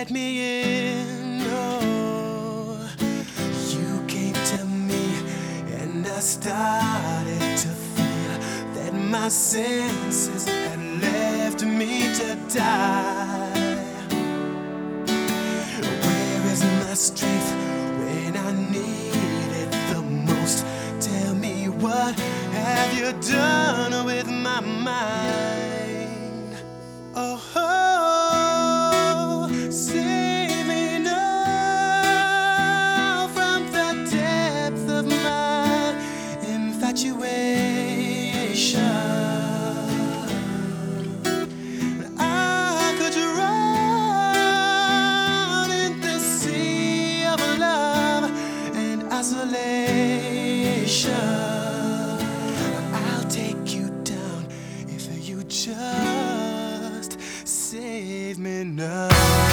let me in. Oh, you came to me and I started to feel that my senses had left me to die. Where is my strength when I need it the most? Tell me, what have you done with my mind? Oh, save me now from the depth of my infatuation. I could drown in the sea of love and isolation. I'll take you down if you just save me now.